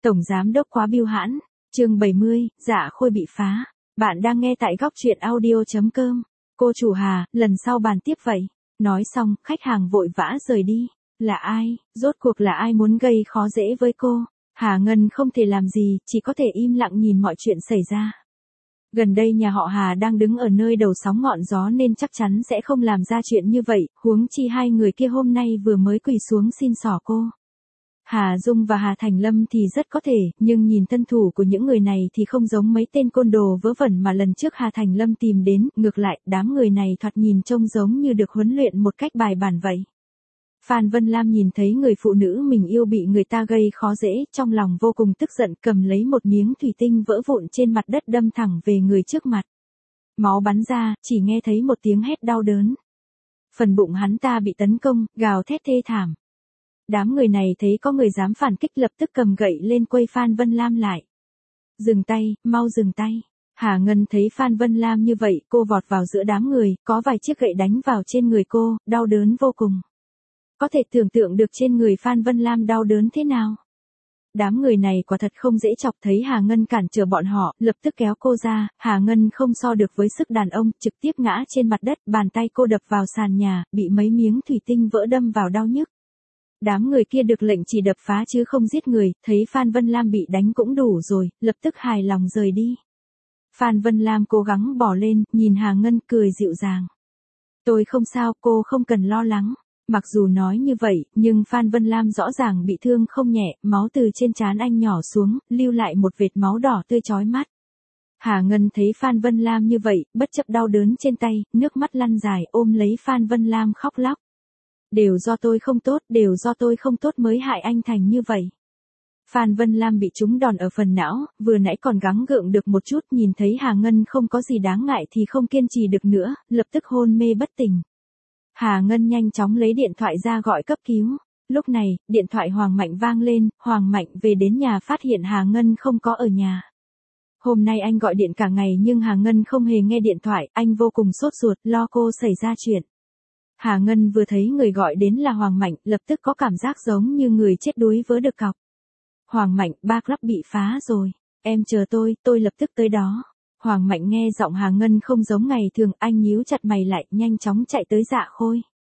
Tổng giám đốc quá bưu hãn. Chương 70, Dạ Khôi bị phá. Bạn đang nghe tại góc truyện audio.com. Cô chủ Hà, lần sau bàn tiếp vậy. Nói xong, khách hàng vội vã rời đi. Là ai? Rốt cuộc là ai muốn gây khó dễ với cô? Hà Ngân không thể làm gì, chỉ có thể im lặng nhìn mọi chuyện xảy ra. Gần đây nhà họ Hà đang đứng ở nơi đầu sóng ngọn gió nên chắc chắn sẽ không làm ra chuyện như vậy, huống chi hai người kia hôm nay vừa mới quỳ xuống xin xỏ cô. Hà Dung và Hà Thành Lâm thì rất có thể, nhưng nhìn thân thủ của những người này thì không giống mấy tên côn đồ vớ vẩn mà lần trước Hà Thành Lâm tìm đến, ngược lại, đám người này thoạt nhìn trông giống như được huấn luyện một cách bài bản vậy. Phan Vân Lam nhìn thấy người phụ nữ mình yêu bị người ta gây khó dễ, trong lòng vô cùng tức giận, cầm lấy một miếng thủy tinh vỡ vụn trên mặt đất đâm thẳng về người trước mặt. Máu bắn ra, chỉ nghe thấy một tiếng hét đau đớn. Phần bụng hắn ta bị tấn công, gào thét thê thảm. Đám người này thấy có người dám phản kích lập tức cầm gậy lên quây Phan Vân Lam lại. Dừng tay, mau dừng tay. Hà Ngân thấy Phan Vân Lam như vậy, cô vọt vào giữa đám người, có vài chiếc gậy đánh vào trên người cô, đau đớn vô cùng. Có thể tưởng tượng được trên người Phan Vân Lam đau đớn thế nào. Đám người này quả thật không dễ chọc, thấy Hà Ngân cản trở bọn họ, lập tức kéo cô ra, Hà Ngân không so được với sức đàn ông, trực tiếp ngã trên mặt đất, bàn tay cô đập vào sàn nhà, bị mấy miếng thủy tinh vỡ đâm vào đau nhức. Đám người kia được lệnh chỉ đập phá chứ không giết người, thấy Phan Vân Lam bị đánh cũng đủ rồi, lập tức hài lòng rời đi. Phan Vân Lam cố gắng bỏ lên, nhìn Hà Ngân cười dịu dàng. Tôi không sao, cô không cần lo lắng. Mặc dù nói như vậy, nhưng Phan Vân Lam rõ ràng bị thương không nhẹ, máu từ trên trán anh nhỏ xuống, lưu lại một vệt máu đỏ tươi chói mắt. Hà Ngân thấy Phan Vân Lam như vậy, bất chấp đau đớn trên tay, nước mắt lăn dài ôm lấy Phan Vân Lam khóc lóc. Đều do tôi không tốt, đều do tôi không tốt mới hại anh thành như vậy. Phan Vân Lam bị trúng đòn ở phần não, vừa nãy còn gắng gượng được một chút, nhìn thấy Hà Ngân không có gì đáng ngại thì không kiên trì được nữa, lập tức hôn mê bất tỉnh. Hà Ngân nhanh chóng lấy điện thoại ra gọi cấp cứu. Lúc này, điện thoại Hoàng Mạnh vang lên, Hoàng Mạnh về đến nhà phát hiện Hà Ngân không có ở nhà. Hôm nay anh gọi điện cả ngày nhưng Hà Ngân không hề nghe điện thoại, anh vô cùng sốt ruột, lo cô xảy ra chuyện. Hà Ngân vừa thấy người gọi đến là Hoàng Mạnh, lập tức có cảm giác giống như người chết đuối vớ được cọc. Hoàng Mạnh, ba club bị phá rồi. Em chờ tôi lập tức tới đó. Hoàng Mạnh nghe giọng Hà Ngân không giống ngày thường, anh nhíu chặt mày lại, nhanh chóng chạy tới Dạ Khôi.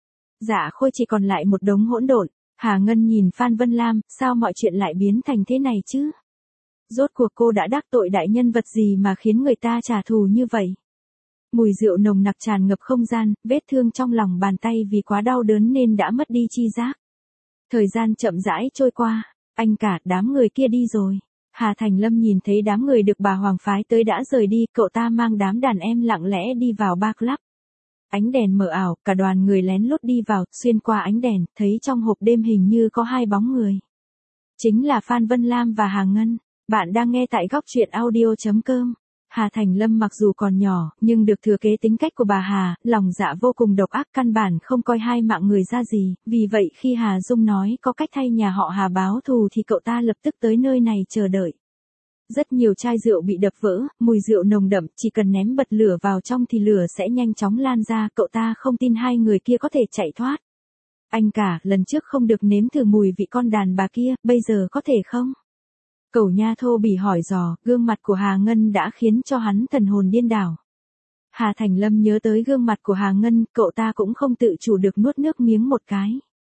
Dạ Khôi chỉ còn lại một đống hỗn độn. Hà Ngân nhìn Phan Vân Lam, sao mọi chuyện lại biến thành thế này chứ? Rốt cuộc cô đã đắc tội đại nhân vật gì mà khiến người ta trả thù như vậy? Mùi rượu nồng nặc tràn ngập không gian, vết thương trong lòng bàn tay vì quá đau đớn nên đã mất đi chi giác. Thời gian chậm rãi trôi qua, anh cả đám người kia đi rồi. Hà Thành Lâm nhìn thấy đám người được bà Hoàng phái tới đã rời đi, cậu ta mang đám đàn em lặng lẽ đi vào bar club. Ánh đèn mờ ảo, cả đoàn người lén lút đi vào, xuyên qua ánh đèn, thấy trong hộp đêm hình như có hai bóng người. Chính là Phan Vân Lam và Hà Ngân. Bạn đang nghe tại góc truyện audio.com. Hà Thành Lâm mặc dù còn nhỏ, nhưng được thừa kế tính cách của bà Hà, lòng dạ vô cùng độc ác, căn bản không coi hai mạng người ra gì, vì vậy khi Hà Dung nói có cách thay nhà họ Hà báo thù thì cậu ta lập tức tới nơi này chờ đợi. Rất nhiều chai rượu bị đập vỡ, mùi rượu nồng đậm, chỉ cần ném bật lửa vào trong thì lửa sẽ nhanh chóng lan ra, cậu ta không tin hai người kia có thể chạy thoát. Anh cả, lần trước không được nếm thử mùi vị con đàn bà kia, bây giờ có thể không? Cẩu Nha thô bỉ hỏi dò, gương mặt của Hà Ngân đã khiến cho hắn thần hồn điên đảo. Hà Thành Lâm nhớ tới gương mặt của Hà Ngân, cậu ta cũng không tự chủ được nuốt nước miếng một cái.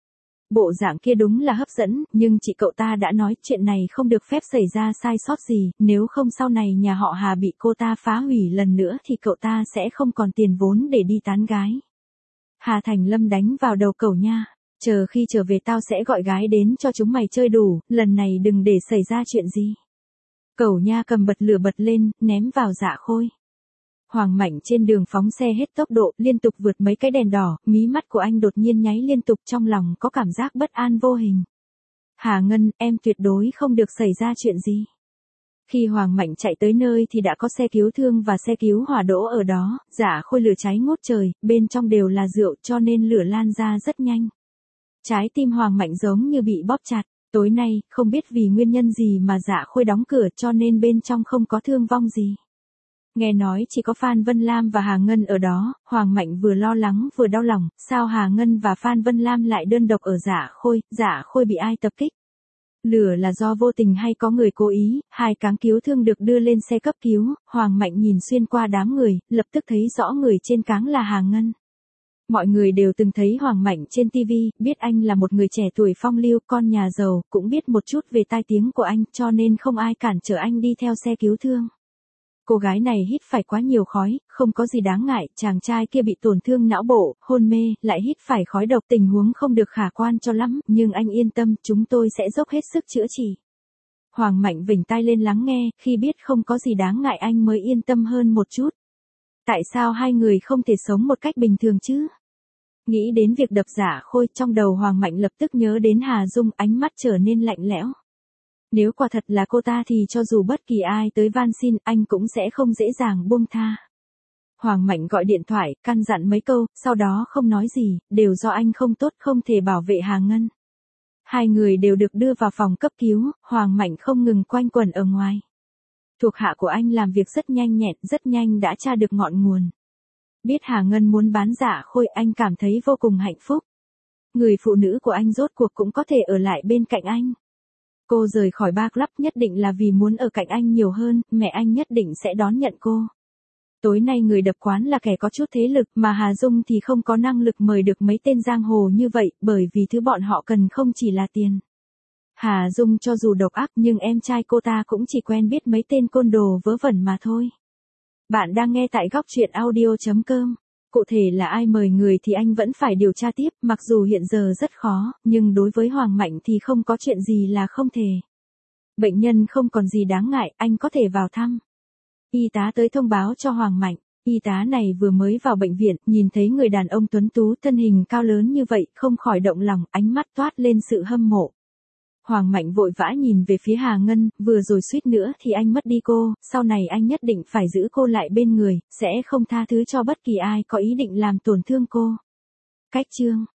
Bộ dạng kia đúng là hấp dẫn, nhưng chị cậu ta đã nói chuyện này không được phép xảy ra sai sót gì, nếu không sau này nhà họ Hà bị cô ta phá hủy lần nữa thì cậu ta sẽ không còn tiền vốn để đi tán gái. Hà Thành Lâm đánh vào đầu Cẩu Nha. Chờ khi trở về tao sẽ gọi gái đến cho chúng mày chơi đủ, lần này đừng để xảy ra chuyện gì. Cẩu Nha cầm bật lửa bật lên, ném vào Dạ Khôi. Hoàng Mạnh trên đường phóng xe hết tốc độ, liên tục vượt mấy cái đèn đỏ, mí mắt của anh đột nhiên nháy liên tục, trong lòng có cảm giác bất an vô hình. Hà Ngân, em tuyệt đối không được xảy ra chuyện gì. Khi Hoàng Mạnh chạy tới nơi thì đã có xe cứu thương và xe cứu hỏa đỗ ở đó, Dạ Khôi lửa cháy ngút trời, bên trong đều là rượu cho nên lửa lan ra rất nhanh. Trái tim Hoàng Mạnh giống như bị bóp chặt, tối nay, không biết vì nguyên nhân gì mà Dạ Khôi đóng cửa cho nên bên trong không có thương vong gì. Nghe nói chỉ có Phan Vân Lam và Hà Ngân ở đó, Hoàng Mạnh vừa lo lắng vừa đau lòng, sao Hà Ngân và Phan Vân Lam lại đơn độc ở Dạ Khôi bị ai tập kích? Lửa là do vô tình hay có người cố ý, hai cáng cứu thương được đưa lên xe cấp cứu, Hoàng Mạnh nhìn xuyên qua đám người, lập tức thấy rõ người trên cáng là Hà Ngân. Mọi người đều từng thấy Hoàng Mạnh trên TV, biết anh là một người trẻ tuổi phong lưu, con nhà giàu, cũng biết một chút về tai tiếng của anh, cho nên không ai cản trở anh đi theo xe cứu thương. Cô gái này hít phải quá nhiều khói, không có gì đáng ngại, chàng trai kia bị tổn thương não bộ, hôn mê, lại hít phải khói độc, tình huống không được khả quan cho lắm, nhưng anh yên tâm, chúng tôi sẽ dốc hết sức chữa trị. Hoàng Mạnh vểnh tai lên lắng nghe, khi biết không có gì đáng ngại anh mới yên tâm hơn một chút. Tại sao hai người không thể sống một cách bình thường chứ? Nghĩ đến việc đập Dạ Khôi, trong đầu Hoàng Mạnh lập tức nhớ đến Hà Dung, ánh mắt trở nên lạnh lẽo. Nếu quả thật là cô ta thì cho dù bất kỳ ai tới van xin, anh cũng sẽ không dễ dàng buông tha. Hoàng Mạnh gọi điện thoại, căn dặn mấy câu, sau đó không nói gì, đều do anh không tốt, không thể bảo vệ Hà Ngân. Hai người đều được đưa vào phòng cấp cứu, Hoàng Mạnh không ngừng quanh quẩn ở ngoài. Thuộc hạ của anh làm việc rất nhanh nhẹn, rất nhanh đã tra được ngọn nguồn. Biết Hà Ngân muốn bán Dạ Khôi, anh cảm thấy vô cùng hạnh phúc. Người phụ nữ của anh rốt cuộc cũng có thể ở lại bên cạnh anh. Cô rời khỏi bar club nhất định là vì muốn ở cạnh anh nhiều hơn, mẹ anh nhất định sẽ đón nhận cô. Tối nay người đập quán là kẻ có chút thế lực, mà Hà Dung thì không có năng lực mời được mấy tên giang hồ như vậy, bởi vì thứ bọn họ cần không chỉ là tiền. Hà Dung cho dù độc ác nhưng em trai cô ta cũng chỉ quen biết mấy tên côn đồ vớ vẩn mà thôi. Bạn đang nghe tại góc truyện audio.com. Cụ thể là ai mời người thì anh vẫn phải điều tra tiếp, mặc dù hiện giờ rất khó, nhưng đối với Hoàng Mạnh thì không có chuyện gì là không thể. Bệnh nhân không còn gì đáng ngại, anh có thể vào thăm. Y tá tới thông báo cho Hoàng Mạnh. Y tá này vừa mới vào bệnh viện, nhìn thấy người đàn ông tuấn tú thân hình cao lớn như vậy, không khỏi động lòng, ánh mắt toát lên sự hâm mộ. Hoàng Mạnh vội vã nhìn về phía Hà Ngân, vừa rồi suýt nữa thì anh mất đi cô, sau này anh nhất định phải giữ cô lại bên người, sẽ không tha thứ cho bất kỳ ai có ý định làm tổn thương cô. Cách chương